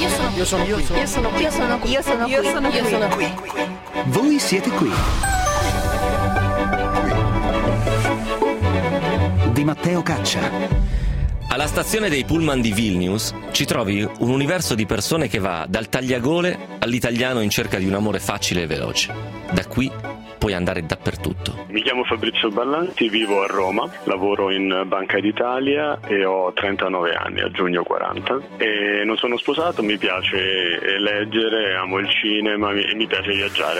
qui. Voi siete qui. Di Matteo Caccia. Alla stazione dei pullman di Vilnius ci trovi un universo di persone che va dal tagliagole all'italiano in cerca di un amore facile e veloce. Da qui puoi andare dappertutto. Mi chiamo Fabrizio Ballanti, vivo a Roma, lavoro in Banca d'Italia e ho 39 anni, a giugno 40. E non sono sposato, mi piace leggere, amo il cinema e mi piace viaggiare.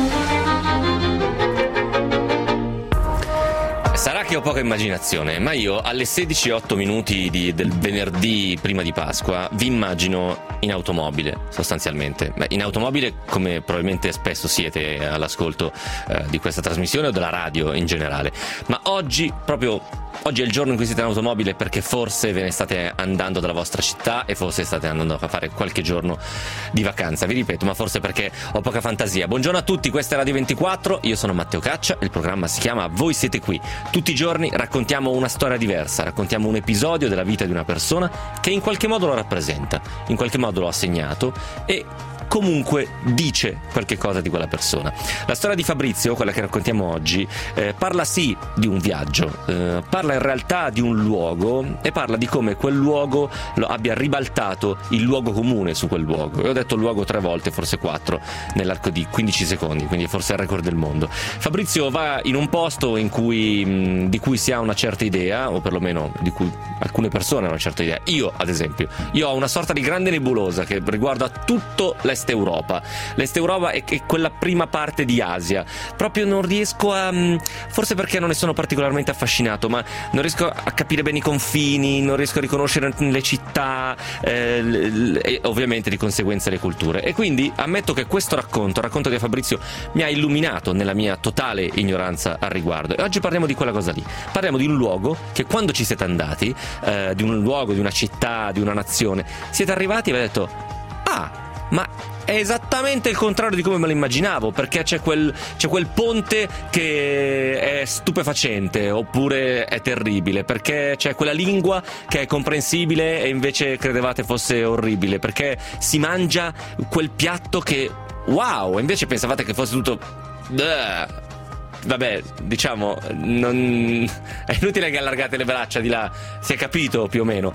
Sarà che ho poca immaginazione, ma io alle 16:08 del venerdì prima di Pasqua vi immagino in automobile, sostanzialmente. In automobile, come probabilmente spesso siete all'ascolto di questa trasmissione o della radio in generale. Ma oggi è il giorno in cui siete in automobile perché forse ve ne state andando dalla vostra città e forse state andando a fare qualche giorno di vacanza. Vi ripeto, ma forse perché ho poca fantasia. Buongiorno a tutti, questa è Radio 24, io sono Matteo Caccia, il programma si chiama Voi siete qui. Tutti i giorni raccontiamo una storia diversa, raccontiamo un episodio della vita di una persona che in qualche modo lo rappresenta, in qualche modo lo ha segnato e comunque dice qualche cosa di quella persona. La storia di Fabrizio, quella che raccontiamo oggi, parla sì di un viaggio, parla in realtà di un luogo e parla di come quel luogo lo abbia ribaltato il luogo comune su quel luogo. E ho detto luogo 3 volte, forse 4, nell'arco di 15 secondi, quindi forse è il record del mondo. Fabrizio va in un posto di cui si ha una certa idea, o perlomeno di cui alcune persone hanno una certa idea. Io, ad esempio, ho una sorta di grande nebulosa che riguarda tutto l'Est Europa. L'Est Europa è quella prima parte di Asia. Proprio non riesco a, forse perché non ne sono particolarmente affascinato, ma non riesco a capire bene i confini, non riesco a riconoscere le città e ovviamente di conseguenza le culture. E quindi ammetto che questo racconto di Fabrizio mi ha illuminato nella mia totale ignoranza al riguardo. E oggi parliamo di quella cosa lì. Parliamo di un luogo che quando ci siete andati, di un luogo, di una città, di una nazione, siete arrivati e avete detto: ah, ma è esattamente il contrario di come me lo immaginavo, perché c'è quel ponte che è stupefacente oppure è terribile, perché c'è quella lingua che è comprensibile e invece credevate fosse orribile, perché si mangia quel piatto che wow, e invece pensavate che fosse tutto vabbè, diciamo, è inutile che allargate le braccia di là, si è capito più o meno.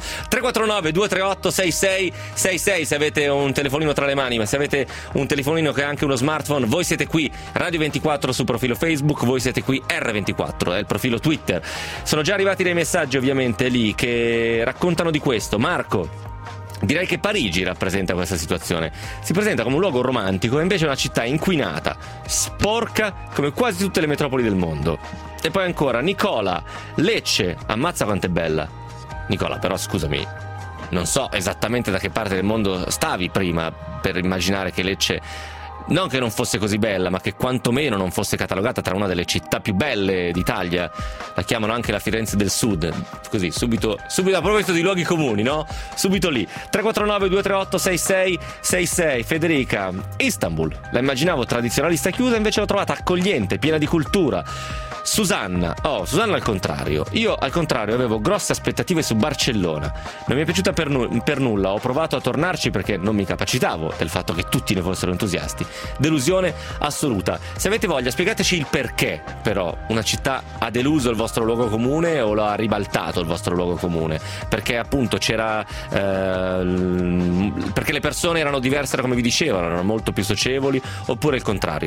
349-238-6666 se avete un telefonino tra le mani, ma se avete un telefonino che è anche uno smartphone, voi siete qui, Radio 24 sul profilo Facebook, voi siete qui, R24 è il profilo Twitter. Sono già arrivati dei messaggi ovviamente lì che raccontano di questo. Marco: direi che Parigi rappresenta questa situazione. Si presenta come un luogo romantico e invece è una città inquinata, sporca come quasi tutte le metropoli del mondo. E poi ancora Nicola: Lecce, ammazza quanto è bella. Nicola, però scusami, non so esattamente da che parte del mondo stavi prima per immaginare che Lecce non che non fosse così bella, ma che quantomeno non fosse catalogata tra una delle città più belle d'Italia. La chiamano anche la Firenze del Sud. Così, subito a proposito di luoghi comuni, no? Subito lì. 349-238-6666. Federica: Istanbul. La immaginavo tradizionalista chiusa, invece l'ho trovata accogliente, piena di cultura. Susanna al contrario. Io al contrario avevo grosse aspettative su Barcellona. Non mi è piaciuta per nulla. Ho provato a tornarci perché non mi capacitavo del fatto che tutti ne fossero entusiasti. Delusione assoluta. Se avete voglia, spiegateci il perché però una città ha deluso il vostro luogo comune o lo ha ribaltato il vostro luogo comune, perché appunto c'era perché le persone erano diverse da come vi dicevano, erano molto più socievoli, oppure il contrario.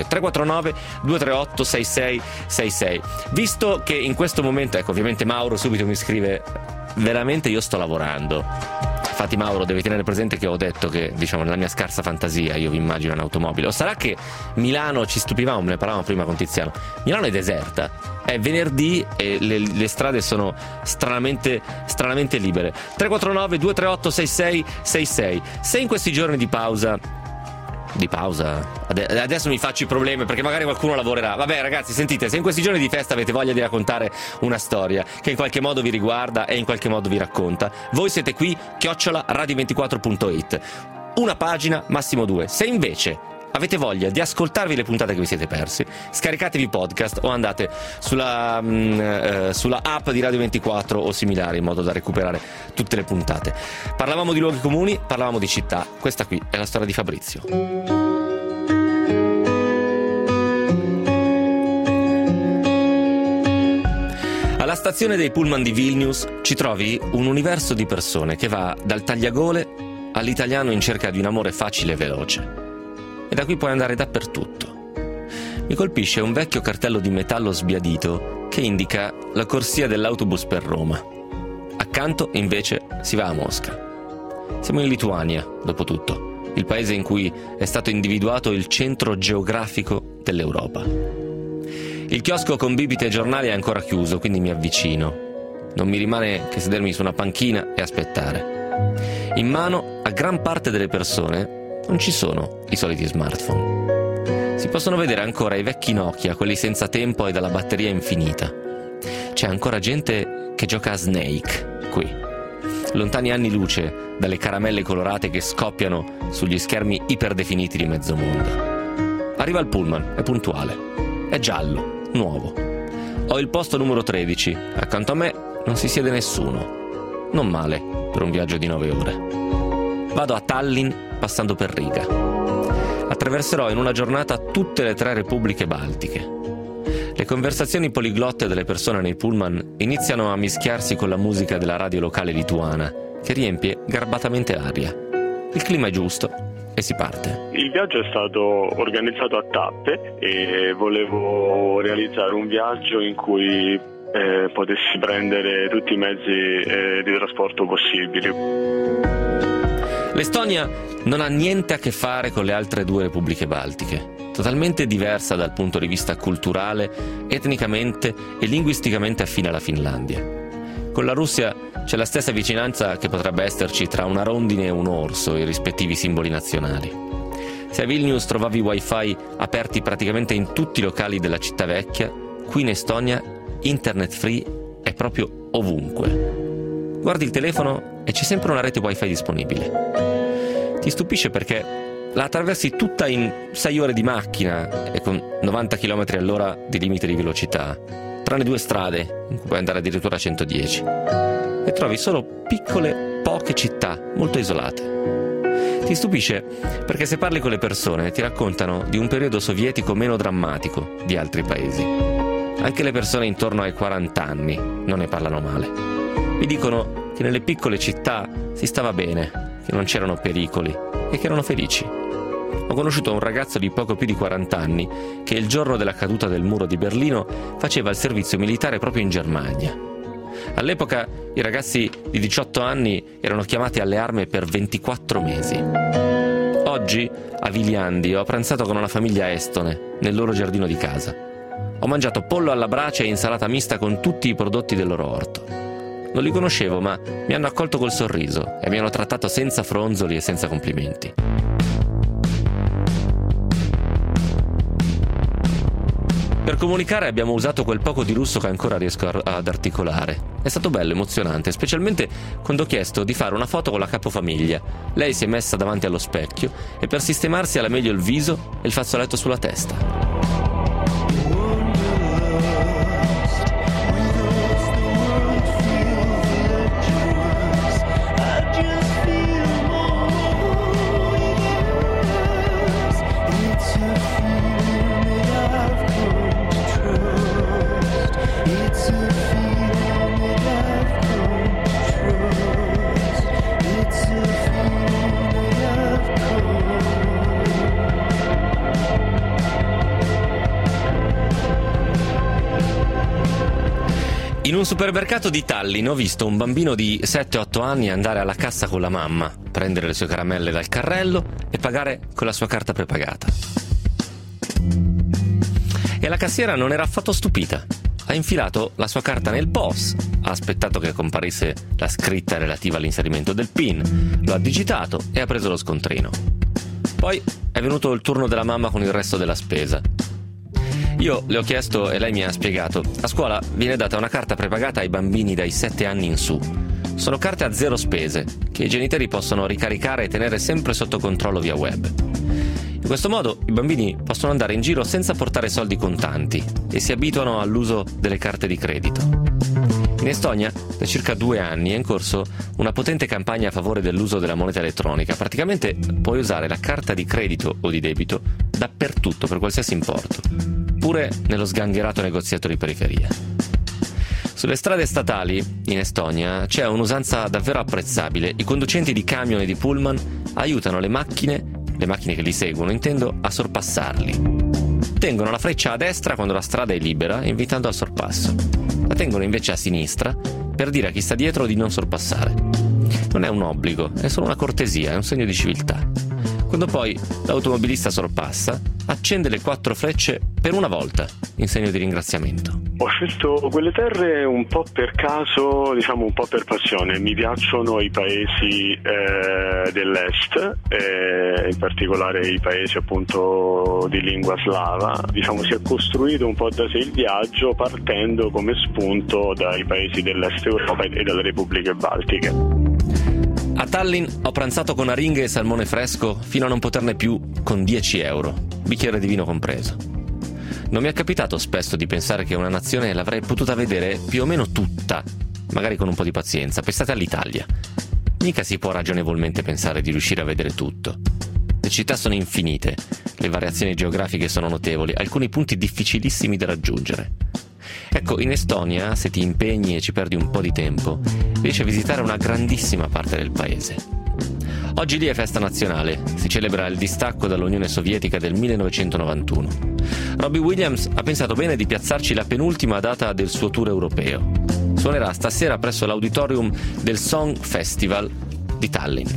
349-238-6666. Visto che in questo momento, ecco, ovviamente Mauro subito mi scrive: veramente io sto lavorando. Infatti Mauro, devi tenere presente che ho detto che, diciamo, nella mia scarsa fantasia io vi immagino in automobile. O sarà che Milano, ci stupivamo, ne parlavamo prima con Tiziano, Milano è deserta, è venerdì e le strade sono stranamente libere. 349-238-6666. Se in questi giorni di pausa adesso mi faccio i problemi perché magari qualcuno lavorerà. Vabbè ragazzi, sentite, se in questi giorni di festa avete voglia di raccontare una storia che in qualche modo vi riguarda e in qualche modo vi racconta, voi siete qui, @radio24.it. Una pagina, massimo 2. Se invece avete voglia di ascoltarvi le puntate che vi siete persi, scaricatevi podcast o andate sulla app di Radio 24 o similari in modo da recuperare tutte le puntate. Parlavamo di luoghi comuni, parlavamo di città. Questa qui è la storia di Fabrizio. Alla stazione dei pullman di Vilnius ci trovi un universo di persone che va dal tagliagole all'italiano in cerca di un amore facile e veloce. E da qui puoi andare dappertutto. Mi colpisce un vecchio cartello di metallo sbiadito che indica la corsia dell'autobus per Roma. Accanto, invece, si va a Mosca. Siamo in Lituania, dopo tutto, il paese in cui è stato individuato il centro geografico dell'Europa. Il chiosco con bibite e giornali è ancora chiuso, quindi mi avvicino. Non mi rimane che sedermi su una panchina e aspettare. In mano, a gran parte delle persone, non ci sono i soliti smartphone. Si possono vedere ancora i vecchi Nokia, quelli senza tempo e dalla batteria infinita. C'è ancora gente che gioca a Snake qui, lontani anni luce dalle caramelle colorate che scoppiano sugli schermi iperdefiniti di mezzo mondo. Arriva il pullman, è puntuale, è giallo, nuovo. Ho il posto numero 13, accanto a me non si siede nessuno. Non male per un viaggio di 9 ore. Vado a Tallinn passando per Riga. Attraverserò in una giornata tutte le 3 repubbliche baltiche. Le conversazioni poliglotte delle persone nei pullman iniziano a mischiarsi con la musica della radio locale lituana, che riempie garbatamente l'aria. Il clima è giusto e si parte. Il viaggio è stato organizzato a tappe e volevo realizzare un viaggio in cui potessi prendere tutti i mezzi di trasporto possibili. L'Estonia non ha niente a che fare con le altre 2 repubbliche baltiche, totalmente diversa dal punto di vista culturale, etnicamente e linguisticamente affine alla Finlandia. Con la Russia c'è la stessa vicinanza che potrebbe esserci tra una rondine e un orso, i rispettivi simboli nazionali. Se a Vilnius trovavi wifi aperti praticamente in tutti i locali della città vecchia, qui in Estonia internet free è proprio ovunque. Guardi il telefono e c'è sempre una rete wifi disponibile. Ti stupisce perché la attraversi tutta in 6 ore di macchina e con 90 km all'ora di limite di velocità, tranne 2 strade in cui puoi andare addirittura a 110, e trovi solo piccole, poche città molto isolate. Ti stupisce perché se parli con le persone ti raccontano di un periodo sovietico meno drammatico di altri paesi. Anche le persone intorno ai 40 anni non ne parlano male. Mi dicono che nelle piccole città si stava bene, che non c'erano pericoli e che erano felici. Ho conosciuto un ragazzo di poco più di 40 anni che il giorno della caduta del muro di Berlino faceva il servizio militare proprio in Germania. All'epoca i ragazzi di 18 anni erano chiamati alle armi per 24 mesi. Oggi a Viljandi ho pranzato con una famiglia estone nel loro giardino di casa. Ho mangiato pollo alla brace e insalata mista con tutti i prodotti del loro orto. Non li conoscevo, ma mi hanno accolto col sorriso e mi hanno trattato senza fronzoli e senza complimenti. Per comunicare abbiamo usato quel poco di russo che ancora riesco ad articolare. È stato bello, emozionante, specialmente quando ho chiesto di fare una foto con la capofamiglia. Lei si è messa davanti allo specchio e per sistemarsi alla meglio il viso e il fazzoletto sulla testa. In un supermercato di Tallinn ho visto un bambino di 7-8 anni andare alla cassa con la mamma, prendere le sue caramelle dal carrello e pagare con la sua carta prepagata. E la cassiera non era affatto stupita. Ha infilato la sua carta nel POS, ha aspettato che comparisse la scritta relativa all'inserimento del PIN, lo ha digitato e ha preso lo scontrino. Poi è venuto il turno della mamma con il resto della spesa. Io le ho chiesto e lei mi ha spiegato: a scuola viene data una carta prepagata ai bambini dai 7 anni in su. Sono carte a 0 spese, che i genitori possono ricaricare e tenere sempre sotto controllo via web. In questo modo i bambini possono andare in giro senza portare soldi contanti e si abituano all'uso delle carte di credito. In Estonia, da circa 2 anni, è in corso una potente campagna a favore dell'uso della moneta elettronica. Praticamente puoi usare la carta di credito o di debito dappertutto, per qualsiasi importo, pure nello sgangherato negoziato di periferia. Sulle strade statali, in Estonia, c'è un'usanza davvero apprezzabile. I conducenti di camion e di pullman aiutano le macchine che li seguono, intendo, a sorpassarli. Tengono la freccia a destra quando la strada è libera, invitando al sorpasso. La tengono invece a sinistra per dire a chi sta dietro di non sorpassare. Non è un obbligo, è solo una cortesia, è un segno di civiltà. Quando poi l'automobilista sorpassa, accende le 4 frecce per una volta, in segno di ringraziamento. Ho scelto quelle terre un po' per caso, diciamo un po' per passione. Mi piacciono i paesi dell'est, in particolare i paesi appunto di lingua slava. Diciamo si è costruito un po' da sé il viaggio partendo come spunto dai paesi dell'est Europa e dalle repubbliche baltiche. A Tallinn ho pranzato con aringhe e salmone fresco fino a non poterne più con 10 euro, bicchiere di vino compreso. Non mi è capitato spesso di pensare che una nazione l'avrei potuta vedere più o meno tutta, magari con un po' di pazienza. Pensate all'Italia. Mica si può ragionevolmente pensare di riuscire a vedere tutto. Le città sono infinite, le variazioni geografiche sono notevoli, alcuni punti difficilissimi da raggiungere. Ecco, in Estonia, se ti impegni e ci perdi un po' di tempo, riesci a visitare una grandissima parte del paese. Oggi lì è festa nazionale, si celebra il distacco dall'Unione Sovietica del 1991. Robbie Williams ha pensato bene di piazzarci la penultima data del suo tour europeo. Suonerà stasera presso l'auditorium del Song Festival di Tallinn.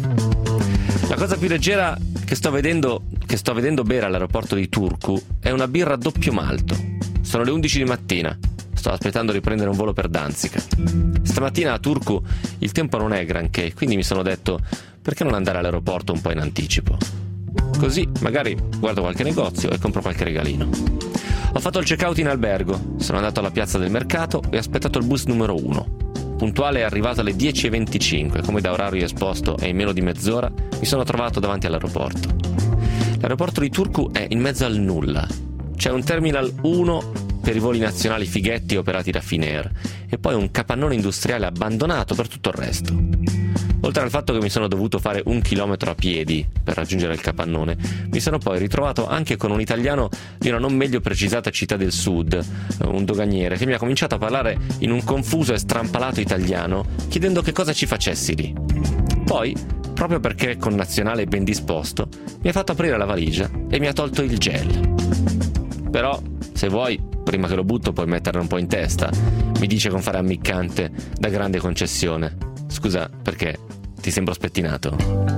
La cosa più leggera che sto vedendo bere all'aeroporto di Turku è una birra doppio malto. Sono le 11 di mattina. Sto aspettando di prendere un volo per Danzica. Stamattina a Turku il tempo non è granché, quindi mi sono detto: perché non andare all'aeroporto un po' in anticipo? Così magari guardo qualche negozio e compro qualche regalino. Ho fatto il check-out in albergo, sono andato alla piazza del mercato e ho aspettato il bus numero 1. Puntuale è arrivato alle 10:25, come da orario esposto, e in meno di mezz'ora mi sono trovato davanti all'aeroporto. L'aeroporto di Turku è in mezzo al nulla. C'è un Terminal 1 per i voli nazionali fighetti operati da Finnair e poi un capannone industriale abbandonato per tutto il resto. Oltre al fatto che mi sono dovuto fare 1 chilometro a piedi per raggiungere il capannone, mi sono poi ritrovato anche con un italiano di una non meglio precisata città del sud, un doganiere, che mi ha cominciato a parlare in un confuso e strampalato italiano, chiedendo che cosa ci facessi lì. Poi, proprio perché è connazionale e ben disposto, mi ha fatto aprire la valigia e mi ha tolto il gel. Però, se vuoi, prima che lo butto puoi metterlo un po' in testa, mi dice con fare ammiccante da grande concessione. Scusa, perché ti sembro spettinato?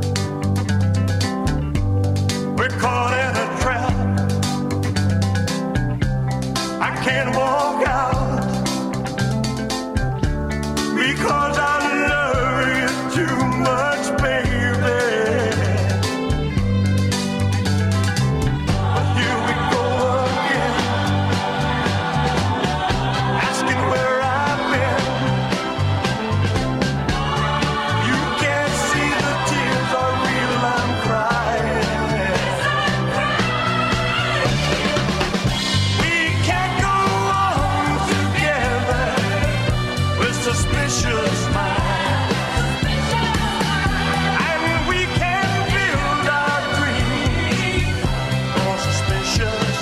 We're caught in a trap. I can't walk out because I love you too much, baby. But here we go again, asking where I've been. You can't see the tears are real, I'm crying. We can't go on together with suspicious minds, and we can't build our dreams on suspicious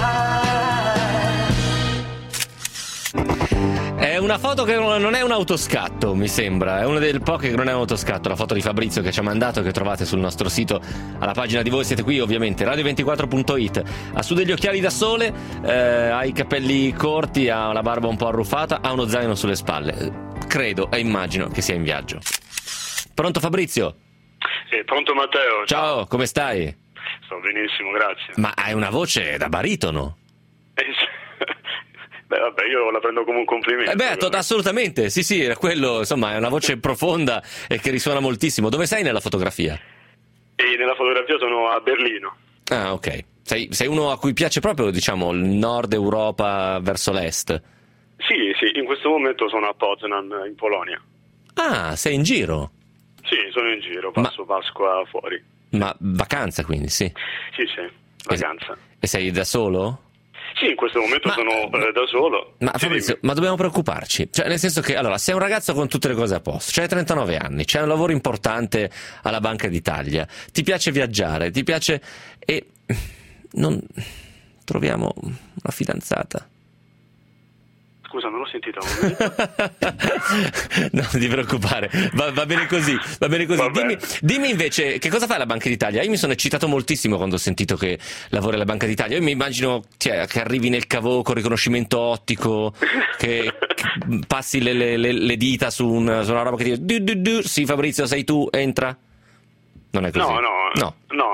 minds. È una foto che non è un autoscatto, mi sembra, è una delle poche che non è un autoscatto, la foto di Fabrizio che ci ha mandato, che trovate sul nostro sito, alla pagina di Voi Siete Qui, ovviamente, radio24.it. Ha su degli occhiali da sole, ha i capelli corti, ha la barba un po' arruffata, ha uno zaino sulle spalle. Credo e immagino che sia in viaggio. Pronto Fabrizio? Pronto Matteo? Ciao, come stai? Sto benissimo, grazie. Ma hai una voce da baritono. Beh, vabbè, io la prendo come un complimento. Assolutamente, sì, era quello, insomma, è una voce profonda e che risuona moltissimo. Dove sei nella fotografia? E nella fotografia sono a Berlino. Ah, ok. Sei uno a cui piace proprio, diciamo, il nord Europa verso l'est? Sì, in questo momento sono a Poznan, in Polonia. Ah, sei in giro? Sì, sono in giro, passo Pasqua fuori. Ma vacanza quindi, sì? Sì, vacanza. E sei da solo? Sì, in questo momento sono da solo. Ma Fabrizio, ma dobbiamo preoccuparci? Cioè, nel senso che, allora, sei un ragazzo con tutte le cose a posto, c'hai 39 anni, c'hai un lavoro importante alla Banca d'Italia, ti piace viaggiare, ti piace... e non troviamo una fidanzata. Scusa, non ho sentito. No, non ti preoccupare, va bene così, va bene così. Dimmi invece, che cosa fai alla Banca d'Italia? Io mi sono eccitato moltissimo quando ho sentito che lavori alla Banca d'Italia. Io mi immagino che arrivi nel cavo con riconoscimento ottico, che passi le dita su una roba che dice sì, Fabrizio, sei tu, entra. Non è così? No.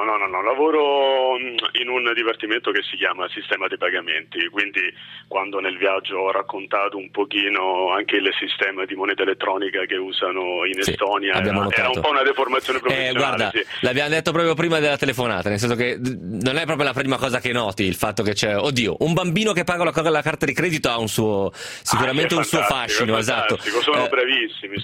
Lavoro in un dipartimento che si chiama Sistema dei Pagamenti, quindi quando nel viaggio ho raccontato un pochino anche il sistema di moneta elettronica che usano in Estonia, era un po' una deformazione professionale. Guarda, l'abbiamo detto proprio prima della telefonata, nel senso che non è proprio la prima cosa che noti il fatto che c'è, oddio, un bambino che paga la carta di credito ha un suo, sicuramente un suo fascino, esatto. Sono bravissimi,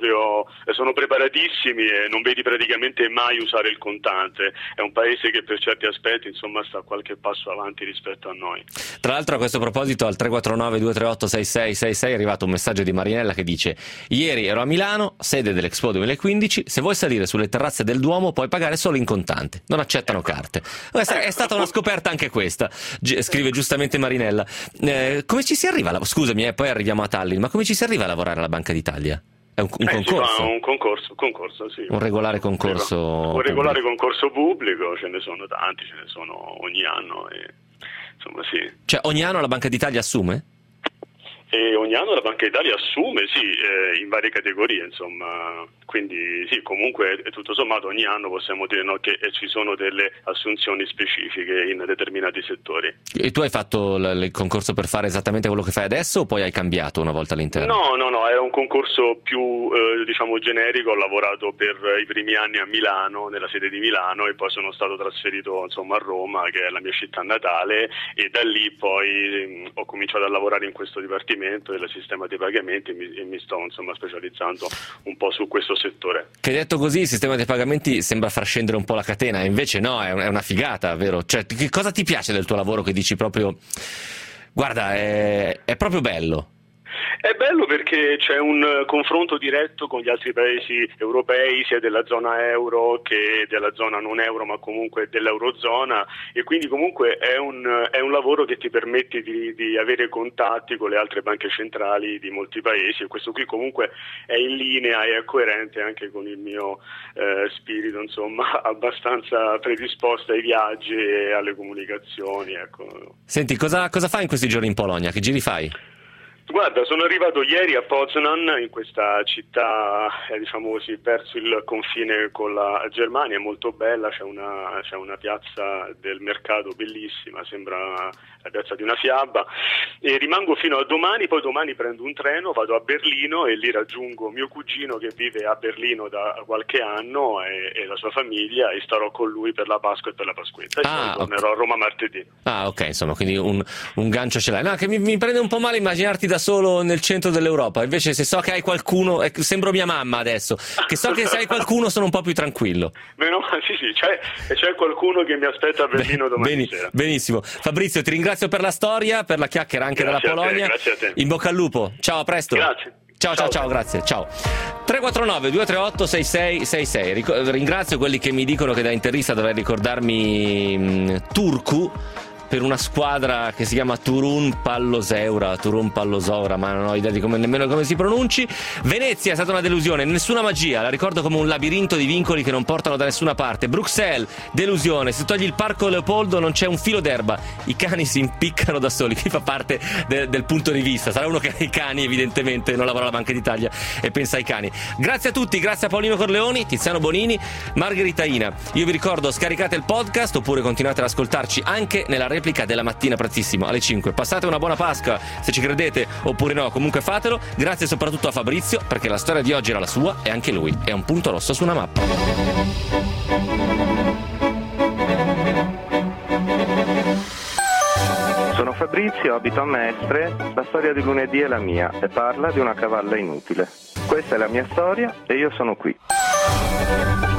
sono preparatissimi e non vedi praticamente mai usare il contante. È un paese che per certi aspetti insomma sta qualche passo avanti rispetto a noi. Tra l'altro, a questo proposito, al 349-238-6666 è arrivato un messaggio di Marinella che dice: ieri ero a Milano, sede dell'Expo 2015, se vuoi salire sulle terrazze del Duomo puoi pagare solo in contante, non accettano carte. È stata una scoperta anche questa, scrive giustamente Marinella. Come ci si arriva scusami, poi arriviamo a Tallinn, ma come ci si arriva a lavorare alla Banca d'Italia? È un concorso? Un concorso, sì. Un regolare concorso? Un regolare concorso pubblico, ce ne sono tanti, ce ne sono ogni anno, insomma sì. Cioè ogni anno la Banca d'Italia assume? E ogni anno la Banca d'Italia assume, sì, in varie categorie, insomma, quindi sì, comunque tutto sommato ogni anno possiamo dire che ci sono delle assunzioni specifiche in determinati settori. E tu hai fatto il concorso per fare esattamente quello che fai adesso o poi hai cambiato una volta all'interno? No, era un concorso più generico. Ho lavorato per i primi anni a Milano, nella sede di Milano, e poi sono stato trasferito insomma a Roma, che è la mia città natale, e da lì poi ho cominciato a lavorare in questo dipartimento del sistema dei pagamenti e mi sto insomma specializzando un po' su questo settore. Che detto così, il sistema dei pagamenti sembra far scendere un po' la catena, invece no, è una figata, vero? Cioè, che cosa ti piace del tuo lavoro che dici proprio guarda, è proprio bello? È bello perché c'è un confronto diretto con gli altri paesi europei, sia della zona euro che della zona non euro, ma comunque dell'eurozona, e quindi comunque è un lavoro che ti permette di avere contatti con le altre banche centrali di molti paesi, e questo qui comunque è in linea e è coerente anche con il mio spirito, insomma, abbastanza predisposto ai viaggi e alle comunicazioni, ecco. Senti, cosa fai in questi giorni in Polonia? Che giri fai? Guarda, sono arrivato ieri a Poznan, in questa città, diciamo così, verso il confine con la Germania, è molto bella, c'è una piazza del mercato bellissima, sembra la piazza di una fiaba, e rimango fino a domani, poi domani prendo un treno, vado a Berlino e lì raggiungo mio cugino che vive a Berlino da qualche anno e la sua famiglia, e starò con lui per la Pasqua e per la Pasquetta, e poi tornerò a Roma martedì. Ah, ok, insomma, quindi un gancio ce l'hai. No, che mi prende un po' male immaginarti da solo nel centro dell'Europa, invece se so che hai qualcuno, sembro mia mamma adesso, che so che se hai qualcuno sono un po' più tranquillo. Sì, c'è qualcuno che mi aspetta a Berlino domani sera. Benissimo. Fabrizio, ti ringrazio per la storia, per la chiacchiera anche della Polonia. Grazie a te. In bocca al lupo. Ciao, a presto. Grazie. Ciao, grazie. Ciao. 349-238-6666. Ringrazio quelli che mi dicono che da interista dovrei ricordarmi Turku per una squadra che si chiama Turun Palloseura, ma non ho idea di nemmeno come si pronunci. Venezia è stata una delusione, nessuna magia, la ricordo come un labirinto di vincoli che non portano da nessuna parte. Bruxelles, delusione, se togli il Parco Leopoldo non c'è un filo d'erba, i cani si impiccano da soli. Qui fa parte del punto di vista, sarà uno che ha i cani, evidentemente non lavora alla Banca d'Italia e pensa ai cani. Grazie a tutti, grazie a Paolino Corleoni, Tiziano Bonini, Margherita Ina. Io vi ricordo, scaricate il podcast oppure continuate ad ascoltarci anche nella replica della mattina prezzissimo alle 5. Passate una buona Pasqua, se ci credete, oppure no, comunque fatelo. Grazie soprattutto a Fabrizio, perché la storia di oggi era la sua e anche lui è un punto rosso su una mappa. Sono Fabrizio, abito a Mestre, la storia di lunedì è la mia e parla di una cavalla inutile. Questa è la mia storia e io sono qui.